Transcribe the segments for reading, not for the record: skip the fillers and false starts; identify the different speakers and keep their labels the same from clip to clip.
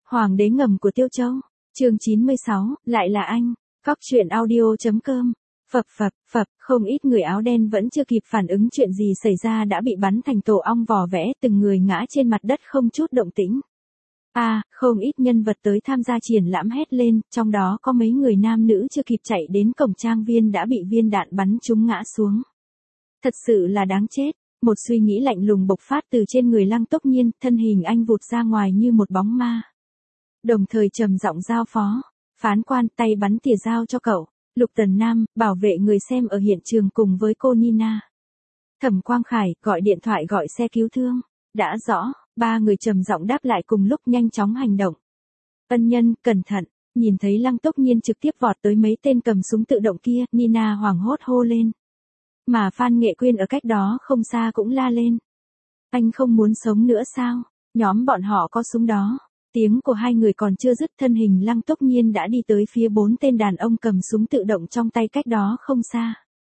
Speaker 1: Hoàng đế ngầm của Tiêu Châu, chương 96, lại là anh, Cóc truyện audio.com. Phập, không ít người áo đen vẫn chưa kịp phản ứng chuyện gì xảy ra đã bị bắn thành tổ ong vò vẽ, từng người ngã trên mặt đất không chút động tĩnh. Không ít nhân vật tới tham gia triển lãm hét lên, trong đó có mấy người nam nữ chưa kịp chạy đến cổng trang viên đã bị viên đạn bắn trúng ngã xuống. Thật sự là đáng chết. Một suy nghĩ lạnh lùng bộc phát từ trên người Lăng Tốc Nhiên, thân hình anh vụt ra ngoài như một bóng ma. Đồng thời trầm giọng giao phó, phán quan, tay bắn tỉa dao cho cậu. Lục Tần Nam, bảo vệ người xem ở hiện trường cùng với cô Nina. Thẩm Quang Khải, gọi điện thoại gọi xe cứu thương. Đã rõ, ba người trầm giọng đáp lại cùng lúc nhanh chóng hành động. Ân nhân, cẩn thận, nhìn thấy Lăng Tốc Nhiên trực tiếp vọt tới mấy tên cầm súng tự động kia, Nina hoảng hốt hô lên. Mà Phan Nghệ Quyên ở cách đó không xa cũng la lên. Anh không muốn sống nữa sao? Nhóm bọn họ có súng đó. Tiếng của hai người còn chưa dứt, thân hình Lăng Tốc Nhiên đã đi tới phía bốn tên đàn ông cầm súng tự động trong tay cách đó không xa.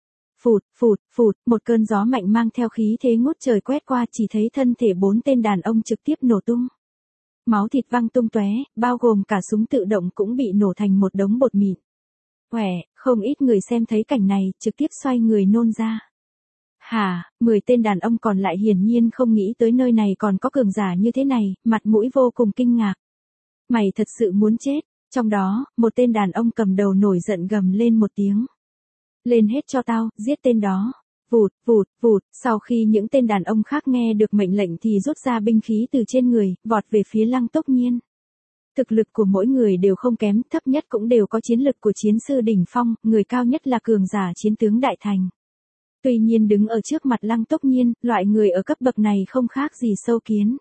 Speaker 1: Phụt, một cơn gió mạnh mang theo khí thế ngút trời quét qua, chỉ thấy thân thể bốn tên đàn ông trực tiếp nổ tung. Máu thịt văng tung tóe, bao gồm cả súng tự động cũng bị nổ thành một đống bột mịn. Không ít người xem thấy cảnh này, trực tiếp xoay người nôn ra. 10 tên đàn ông còn lại hiển nhiên không nghĩ tới nơi này còn có cường giả như thế này, mặt mũi vô cùng kinh ngạc. Mày thật sự muốn chết, trong đó, một tên đàn ông cầm đầu nổi giận gầm lên một tiếng. Lên hết cho tao, giết tên đó. Vụt, sau khi những tên đàn ông khác nghe được mệnh lệnh thì rút ra binh khí từ trên người, vọt về phía Lăng Tốc Nhiên. Thực lực của mỗi người đều không kém, thấp nhất cũng đều có chiến lực của chiến sư đỉnh phong, người cao nhất là cường giả chiến tướng đại thành. Tuy nhiên đứng ở trước mặt Lăng Tốc Nhiên, loại người ở cấp bậc này không khác gì sâu kiến.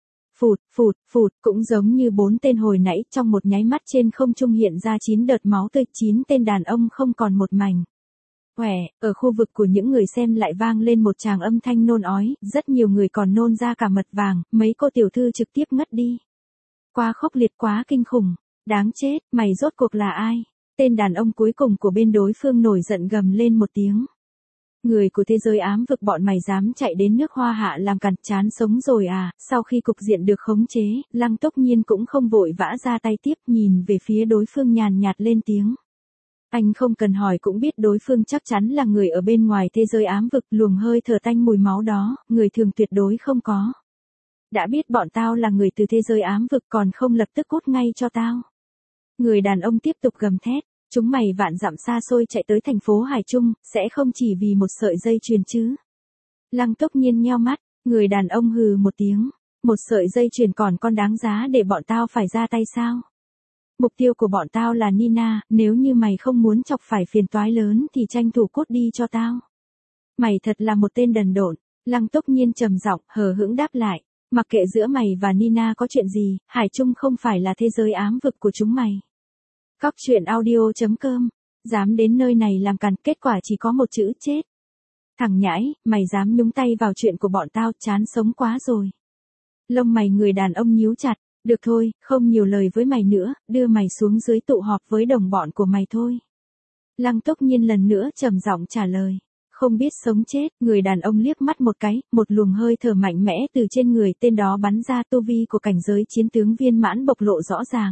Speaker 1: Phụt, cũng giống như 4 tên hồi nãy, trong một nháy mắt trên không trung hiện ra 9 đợt máu tươi, 9 tên đàn ông không còn một mảnh. Ở khu vực của những người xem lại vang lên một tràng âm thanh nôn ói, rất nhiều người còn nôn ra cả mật vàng, mấy cô tiểu thư trực tiếp ngất đi. Quá khốc liệt, quá kinh khủng, đáng chết, mày rốt cuộc là ai? Tên đàn ông cuối cùng của bên đối phương nổi giận gầm lên một tiếng. Người của thế giới ám vực, bọn mày dám chạy đến nước Hoa Hạ làm cằn, chán sống rồi à? Sau khi cục diện được khống chế, Lăng Tốc Nhiên cũng không vội vã ra tay tiếp, nhìn về phía đối phương nhàn nhạt lên tiếng. Anh không cần hỏi cũng biết đối phương chắc chắn là người ở bên ngoài thế giới ám vực, luồng hơi thở tanh mùi máu đó, người thường tuyệt đối không có. Đã biết bọn tao là người từ thế giới ám vực còn không lập tức cút ngay cho tao. Người đàn ông tiếp tục gầm thét, chúng mày vạn dặm xa xôi chạy tới thành phố Hải Trung, sẽ không chỉ vì một sợi dây chuyền chứ. Lăng Tốc Nhiên nheo mắt, người đàn ông hừ một tiếng, một sợi dây chuyền còn đáng giá để bọn tao phải ra tay sao? Mục tiêu của bọn tao là Nina, nếu như mày không muốn chọc phải phiền toái lớn thì tranh thủ cút đi cho tao. Mày thật là một tên đần độn, Lăng Tốc Nhiên trầm giọng, hờ hững đáp lại, mặc kệ giữa mày và Nina có chuyện gì, Hải Trung không phải là thế giới ám vực của chúng mày. Cóc truyện audio.com, dám đến nơi này làm cằn, kết quả chỉ có một chữ chết. Thằng nhãi, mày dám nhúng tay vào chuyện của bọn tao, chán sống quá rồi. Lông mày người đàn ông nhíu chặt. Được thôi, không nhiều lời với mày nữa, đưa mày xuống dưới tụ họp với đồng bọn của mày thôi. Lăng Tốc Nhiên lần nữa trầm giọng trả lời. Không biết sống chết, người đàn ông liếc mắt một cái, một luồng hơi thở mạnh mẽ từ trên người tên đó bắn ra, tu vi của cảnh giới chiến tướng viên mãn bộc lộ rõ ràng.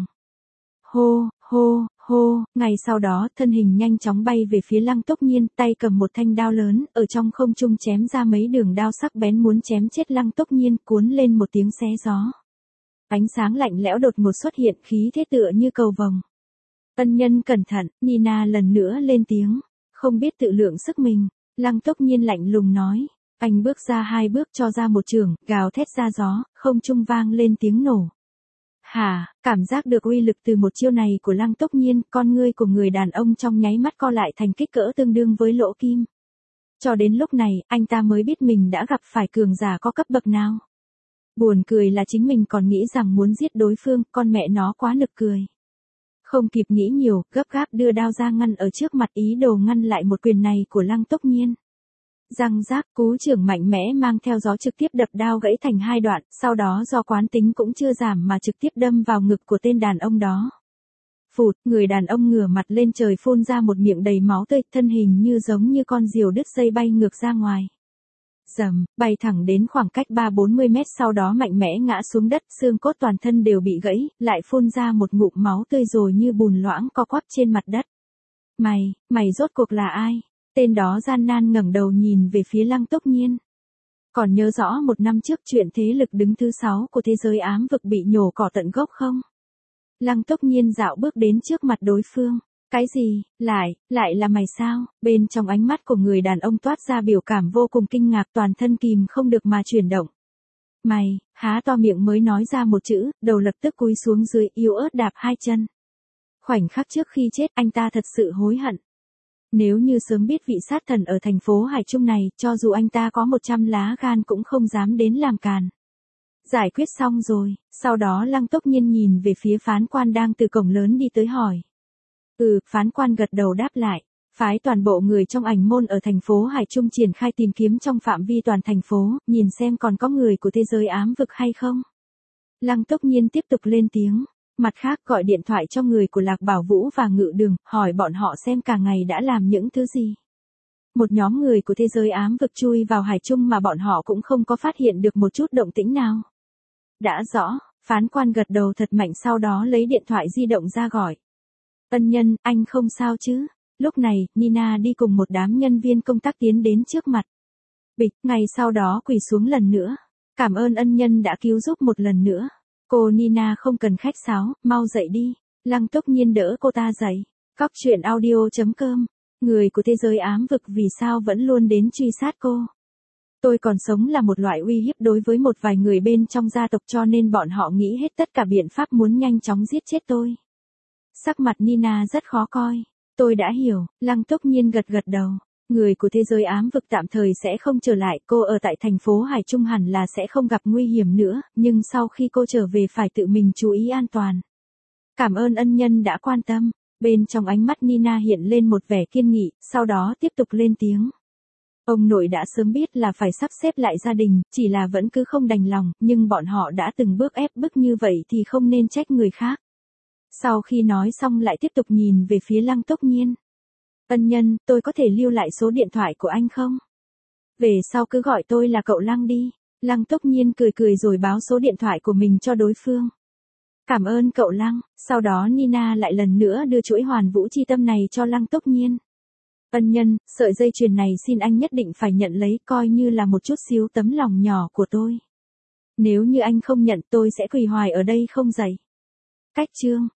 Speaker 1: Hô, ngay sau đó, thân hình nhanh chóng bay về phía Lăng Tốc Nhiên, tay cầm một thanh đao lớn, ở trong không trung chém ra mấy đường đao sắc bén muốn chém chết Lăng Tốc Nhiên, cuốn lên một tiếng xé gió. Ánh sáng lạnh lẽo đột ngột xuất hiện, khí thế tựa như cầu vồng. Ân nhân cẩn thận, Nina lần nữa lên tiếng, không biết tự lượng sức mình. Lăng Tốc Nhiên lạnh lùng nói, anh bước ra 2 bước cho ra một chưởng, gào thét ra gió, không trung vang lên tiếng nổ. Cảm giác được uy lực từ một chiêu này của Lăng Tốc Nhiên, con ngươi của người đàn ông trong nháy mắt co lại thành kích cỡ tương đương với lỗ kim. Cho đến lúc này, anh ta mới biết mình đã gặp phải cường giả có cấp bậc nào. Buồn cười là chính mình còn nghĩ rằng muốn giết đối phương, con mẹ nó quá nực cười. Không kịp nghĩ nhiều, gấp gáp đưa đao ra ngăn ở trước mặt, ý đồ ngăn lại một quyền này của Lăng Tốc Nhiên. Răng rác, cú chưởng mạnh mẽ mang theo gió trực tiếp đập đao gãy thành 2 đoạn, sau đó do quán tính cũng chưa giảm mà trực tiếp đâm vào ngực của tên đàn ông đó. Người đàn ông ngửa mặt lên trời phun ra một miệng đầy máu tươi, thân hình như giống như con diều đứt dây bay ngược ra ngoài. Rầm, bay thẳng đến khoảng cách 3-40 mét sau đó mạnh mẽ ngã xuống đất, xương cốt toàn thân đều bị gãy, lại phun ra một ngụm máu tươi rồi như bùn loãng co quắp trên mặt đất. Mày rốt cuộc là ai? Tên đó gian nan ngẩng đầu nhìn về phía Lăng Túc Nhiên. Còn nhớ rõ một năm trước chuyện thế lực đứng thứ 6 của thế giới ám vực bị nhổ cỏ tận gốc không? Lăng Túc Nhiên dạo bước đến trước mặt đối phương. Cái gì, lại là mày sao? Bên trong ánh mắt của người đàn ông toát ra biểu cảm vô cùng kinh ngạc, toàn thân kìm không được mà chuyển động. Mày, há to miệng mới nói ra một chữ, đầu lập tức cúi xuống dưới, yếu ớt đạp hai chân. Khoảnh khắc trước khi chết anh ta thật sự hối hận. Nếu như sớm biết vị sát thần ở thành phố Hải Trung này, cho dù anh ta có 100 lá gan cũng không dám đến làm càn. Giải quyết xong rồi, sau đó Lăng Túc Nhiên nhìn về phía phán quan đang từ cổng lớn đi tới hỏi. Phán quan gật đầu đáp lại. Phái toàn bộ người trong ảnh môn ở thành phố Hải Trung triển khai tìm kiếm trong phạm vi toàn thành phố, nhìn xem còn có người của thế giới ám vực hay không. Lăng Túc Nhiên tiếp tục lên tiếng. Mặt khác gọi điện thoại cho người của Lạc Bảo Vũ và Ngự Đường, hỏi bọn họ xem cả ngày đã làm những thứ gì. Một nhóm người của thế giới ám vực chui vào Hải Trung mà bọn họ cũng không có phát hiện được một chút động tĩnh nào. Đã rõ, phán quan gật đầu thật mạnh sau đó lấy điện thoại di động ra gọi. Ân nhân, anh không sao chứ? Lúc này, Nina đi cùng một đám nhân viên công tác tiến đến trước mặt. Bịch, ngày sau đó quỳ xuống lần nữa. Cảm ơn ân nhân đã cứu giúp một lần nữa. Cô Nina không cần khách sáo, mau dậy đi. Lăng Túc Nhiên đỡ cô ta dậy. Cóc truyện audio.com. Người của thế giới ám vực vì sao vẫn luôn đến truy sát cô. Tôi còn sống là một loại uy hiếp đối với một vài người bên trong gia tộc cho nên bọn họ nghĩ hết tất cả biện pháp muốn nhanh chóng giết chết tôi. Sắc mặt Nina rất khó coi. Tôi đã hiểu, Lăng Túc Nhiên gật đầu. Người của thế giới ám vực tạm thời sẽ không trở lại, cô ở tại thành phố Hải Trung hẳn là sẽ không gặp nguy hiểm nữa, nhưng sau khi cô trở về phải tự mình chú ý an toàn. Cảm ơn ân nhân đã quan tâm. Bên trong ánh mắt Nina hiện lên một vẻ kiên nghị, sau đó tiếp tục lên tiếng. Ông nội đã sớm biết là phải sắp xếp lại gia đình, chỉ là vẫn cứ không đành lòng, nhưng bọn họ đã từng bước ép bức như vậy thì không nên trách người khác. Sau khi nói xong lại tiếp tục nhìn về phía Lăng Túc Nhiên. Ân nhân, tôi có thể lưu lại số điện thoại của anh không? Về sau cứ gọi tôi là cậu Lăng đi. Lăng Túc Nhiên cười rồi báo số điện thoại của mình cho đối phương. Cảm ơn cậu Lăng. Sau đó Nina lại lần nữa đưa chuỗi hoàn vũ chi tâm này cho Lăng Túc Nhiên. Ân nhân, sợi dây chuyền này xin anh nhất định phải nhận lấy, coi như là một chút xíu tấm lòng nhỏ của tôi. Nếu như anh không nhận tôi sẽ quỳ hoài ở đây không dậy. Cách chương